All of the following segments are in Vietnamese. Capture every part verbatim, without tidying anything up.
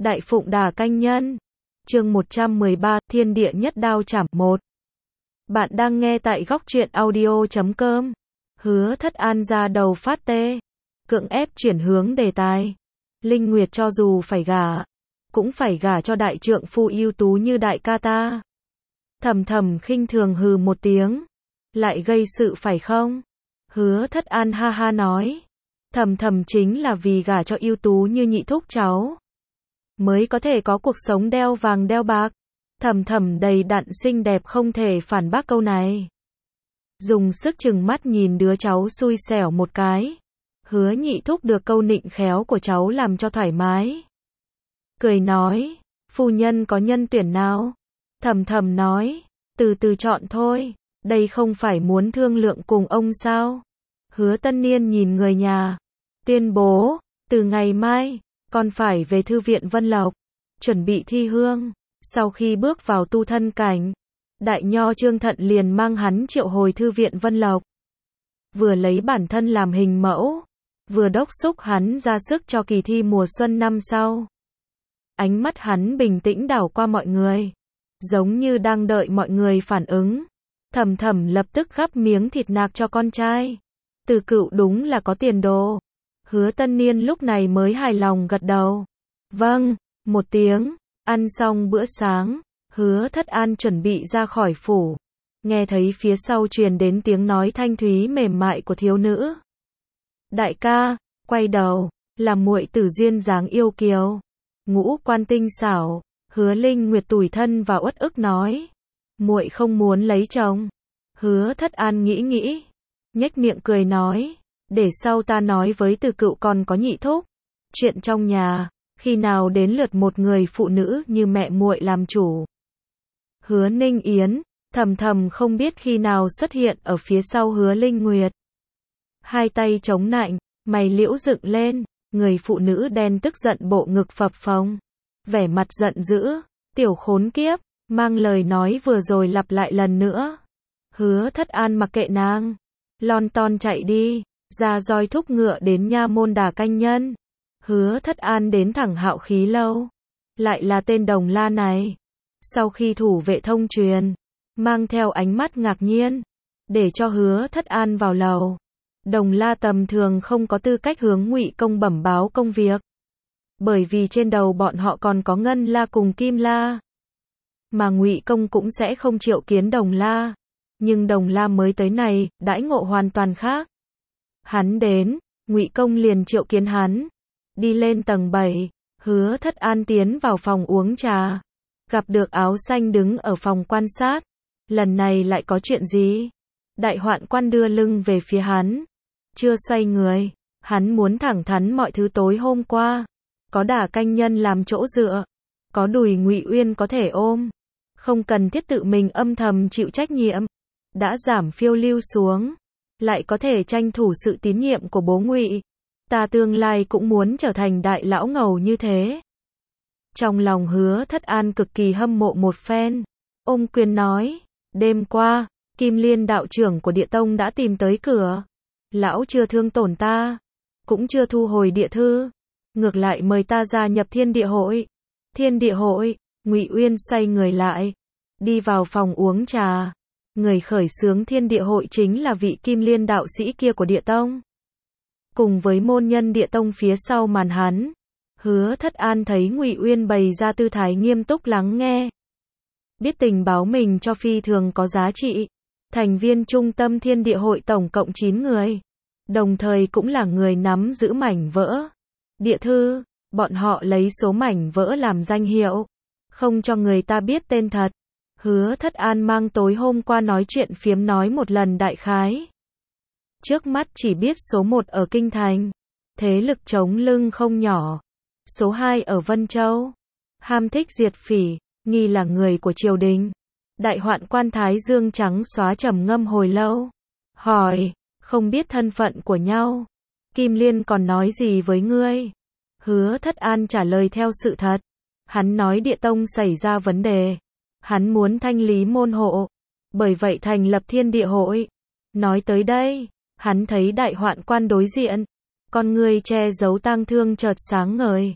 Đại Phụng Đà Canh Nhân. Chương một trăm mười ba, Thiên Địa Nhất Đao Chảm một. Bạn đang nghe tại góc truyện audio chấm com. Hứa Thất An ra đầu phát tê, cưỡng ép chuyển hướng đề tài. Linh Nguyệt cho dù phải gả, cũng phải gả cho đại trượng phu ưu tú như đại ca ta. Thầm thầm khinh thường hừ một tiếng. Lại gây sự phải không? Hứa Thất An ha ha nói. Thầm thầm chính là vì gả cho ưu tú như nhị thúc cháu, mới có thể có cuộc sống đeo vàng đeo bạc. Thầm thầm đầy đặn xinh đẹp không thể phản bác câu này. Dùng sức chừng mắt nhìn đứa cháu xui xẻo một cái. Hứa nhị thúc được câu nịnh khéo của cháu làm cho thoải mái. Cười nói, phu nhân có nhân tuyển nào? Thầm thầm nói, từ từ chọn thôi, đây không phải muốn thương lượng cùng ông sao? Hứa Tân Niên nhìn người nhà, tuyên bố, từ ngày mai, con phải về thư viện Vân Lộc, chuẩn bị thi hương. Sau khi bước vào tu thân cảnh, đại nho Trương Thận liền mang hắn triệu hồi thư viện Vân Lộc. Vừa lấy bản thân làm hình mẫu, vừa đốc xúc hắn ra sức cho kỳ thi mùa xuân năm sau. Ánh mắt hắn bình tĩnh đảo qua mọi người, giống như đang đợi mọi người phản ứng. Thầm thầm lập tức gắp miếng thịt nạc cho con trai. Từ Cựu đúng là có tiền đồ. Hứa Tân Niên lúc này mới hài lòng gật đầu. Vâng, một tiếng. Ăn xong bữa sáng, Hứa Thất An chuẩn bị ra khỏi phủ. Nghe thấy phía sau truyền đến tiếng nói thanh thúy mềm mại của thiếu nữ. Đại ca, quay đầu, là muội tử duyên dáng yêu kiều, ngũ quan tinh xảo. Hứa Linh Nguyệt tủi thân và uất ức nói, muội không muốn lấy chồng. Hứa Thất An nghĩ nghĩ, nhếch miệng cười nói, để sau ta nói với Từ Cựu còn có nhị thúc. Chuyện trong nhà, khi nào đến lượt một người phụ nữ như mẹ muội làm chủ. Hứa Ninh Yến, thầm thầm không biết khi nào xuất hiện ở phía sau Hứa Linh Nguyệt. Hai tay chống nạnh, mày liễu dựng lên, người phụ nữ đen tức giận bộ ngực phập phồng. Vẻ mặt giận dữ, tiểu khốn kiếp, mang lời nói vừa rồi lặp lại lần nữa. Hứa Thất An mặc kệ nàng, lon ton chạy đi, ra roi thúc ngựa đến nha môn Đà Canh Nhân. Hứa Thất An đến thẳng Hạo Khí lâu. Lại là tên Đồng La này. Sau khi thủ vệ thông truyền, mang theo ánh mắt ngạc nhiên, để cho Hứa Thất An vào lầu. Đồng La tầm thường không có tư cách hướng Ngụy Công bẩm báo công việc, bởi vì trên đầu bọn họ còn có Ngân La cùng Kim La. Mà Ngụy Công cũng sẽ không triệu kiến Đồng La. Nhưng Đồng La mới tới này, đãi ngộ hoàn toàn khác. Hắn đến, Ngụy Công liền triệu kiến hắn. Đi lên tầng bảy, Hứa Thất An tiến vào phòng uống trà. Gặp được áo xanh đứng ở phòng quan sát. Lần này lại có chuyện gì? Đại hoạn quan đưa lưng về phía hắn. Chưa xoay người, hắn muốn thẳng thắn mọi thứ tối hôm qua. Có Đà Canh Nhân làm chỗ dựa, có đùi Ngụy Uyên có thể ôm, không cần thiết tự mình âm thầm chịu trách nhiệm. Đã giảm phiêu lưu xuống, lại có thể tranh thủ sự tín nhiệm của bố Ngụy. Ta tương lai cũng muốn trở thành đại lão ngầu như thế. Trong lòng Hứa Thất An cực kỳ hâm mộ một phen. Ôm quyền nói, đêm qua, Kim Liên đạo trưởng của Địa Tông đã tìm tới cửa. Lão chưa thương tổn ta, cũng chưa thu hồi địa thư, ngược lại mời ta gia nhập Thiên Địa Hội. Thiên Địa Hội? Ngụy Uyên xoay người lại, đi vào phòng uống trà. Người khởi xướng Thiên Địa Hội chính là vị Kim Liên đạo sĩ kia của Địa Tông. Cùng với môn nhân Địa Tông phía sau màn hắn, Hứa Thất An thấy Ngụy Uyên bày ra tư thái nghiêm túc lắng nghe. Biết tình báo mình cho phi thường có giá trị. Thành viên trung tâm Thiên Địa Hội tổng cộng chín người. Đồng thời cũng là người nắm giữ mảnh vỡ địa thư. Bọn họ lấy số mảnh vỡ làm danh hiệu, không cho người ta biết tên thật. Hứa Thất An mang tối hôm qua nói chuyện phiếm nói một lần đại khái. Trước mắt chỉ biết số một ở Kinh Thành, thế lực chống lưng không nhỏ. Số hai ở Vân Châu, ham thích diệt phỉ, nghi là người của triều đình. Đại hoạn quan Thái Dương trắng xóa trầm ngâm hồi lâu, hỏi, không biết thân phận của nhau. Kim Liên còn nói gì với ngươi? Hứa Thất An trả lời theo sự thật. Hắn nói Địa Tông xảy ra vấn đề, hắn muốn thanh lý môn hộ, bởi vậy thành lập Thiên Địa Hội. Nói tới đây, hắn thấy đại hoạn quan đối diện, con người che giấu tang thương chợt sáng ngời.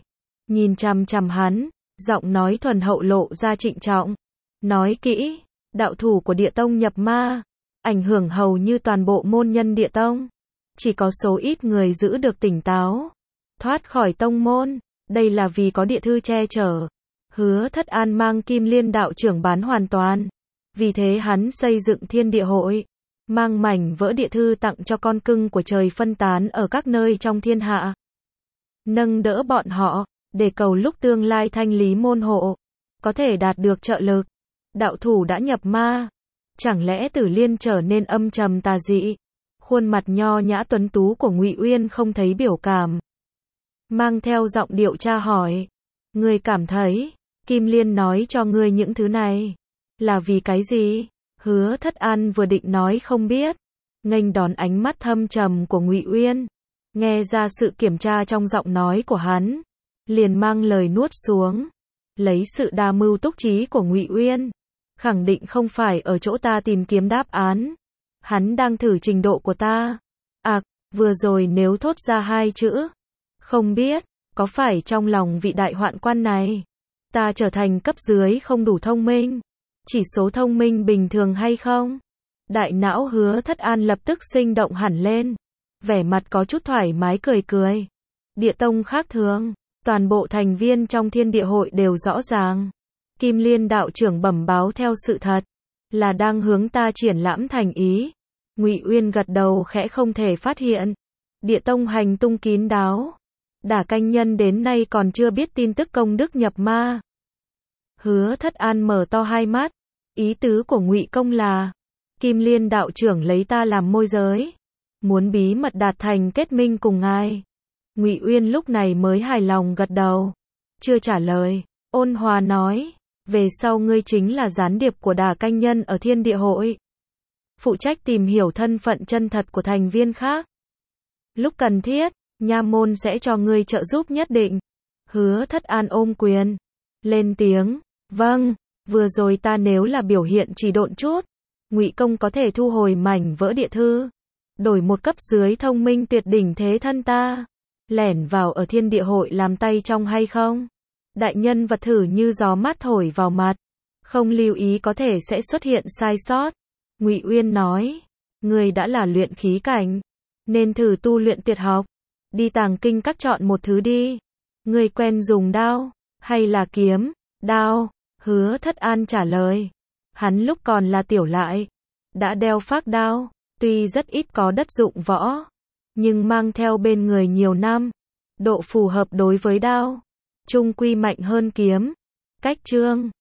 nhìn chằm chằm hắn, giọng nói thuần hậu lộ ra trịnh trọng. Nói kỹ, đạo thủ của địa tông nhập ma, ảnh hưởng hầu như toàn bộ môn nhân địa tông. Chỉ có số ít người giữ được tỉnh táo, thoát khỏi tông môn, đây là vì có địa thư che chở. Hứa Thất An mang Kim Liên đạo trưởng bán hoàn toàn. Vì thế hắn xây dựng thiên địa hội, mang mảnh vỡ địa thư tặng cho con cưng của trời phân tán ở các nơi trong thiên hạ. Nâng đỡ bọn họ, để cầu lúc tương lai thanh lý môn hộ, có thể đạt được trợ lực. Đạo thủ đã nhập ma, chẳng lẽ Tử Liên trở nên âm trầm tà dị? Khuôn mặt nho nhã tuấn tú của Ngụy Uyên không thấy biểu cảm, mang theo giọng điệu tra hỏi. Ngươi cảm thấy, Kim Liên nói cho ngươi những thứ này, là vì cái gì? Hứa Thất An vừa định nói không biết, nghênh đón ánh mắt thâm trầm của Ngụy Uyên, nghe ra sự kiểm tra trong giọng nói của hắn, liền mang lời nuốt xuống. Lấy sự đa mưu túc trí của Ngụy Uyên, khẳng định không phải ở chỗ ta tìm kiếm đáp án. Hắn đang thử trình độ của ta. À, vừa rồi nếu thốt ra hai chữ, không biết, có phải trong lòng vị đại hoạn quan này, ta trở thành cấp dưới không đủ thông minh, chỉ số thông minh bình thường hay không? Đại não Hứa Thất An lập tức sinh động hẳn lên, vẻ mặt có chút thoải mái cười cười. Địa tông khác thường, toàn bộ thành viên trong thiên địa hội đều rõ ràng. Kim Liên đạo trưởng bẩm báo theo sự thật, là đang hướng ta triển lãm thành ý. Ngụy Uyên gật đầu khẽ không thể phát hiện. Địa tông hành tung kín đáo. Đả Canh Nhân đến nay còn chưa biết tin tức công đức nhập ma. Hứa Thất An mở to hai mắt. Ý tứ của Ngụy công là, Kim Liên đạo trưởng lấy ta làm môi giới, muốn bí mật đạt thành kết minh cùng ngài. Ngụy Uyên lúc này mới hài lòng gật đầu, chưa trả lời, ôn hòa nói, về sau ngươi chính là gián điệp của Đả Canh Nhân ở thiên địa hội, phụ trách tìm hiểu thân phận chân thật của thành viên khác. Lúc cần thiết, nha môn sẽ cho ngươi trợ giúp nhất định. Hứa Thất An ôm quyền, lên tiếng, vâng, vừa rồi ta nếu là biểu hiện chỉ độn chút, Ngụy công có thể thu hồi mảnh vỡ địa thư, đổi một cấp dưới thông minh tuyệt đỉnh thế thân ta, lẻn vào ở thiên địa hội làm tay trong hay không? Đại nhân vật thử như gió mát thổi vào mặt, không lưu ý có thể sẽ xuất hiện sai sót. Ngụy Uyên nói, ngươi đã là luyện khí cảnh, nên thử tu luyện tuyệt học, đi Tàng Kinh Các chọn một thứ đi. Ngươi quen dùng đao, hay là kiếm? Đao. Hứa Thất An trả lời. Hắn lúc còn là tiểu lại, đã đeo phác đao, tuy rất ít có đất dụng võ, nhưng mang theo bên người nhiều năm, độ phù hợp đối với đao, chung quy mạnh hơn kiếm. Cách chương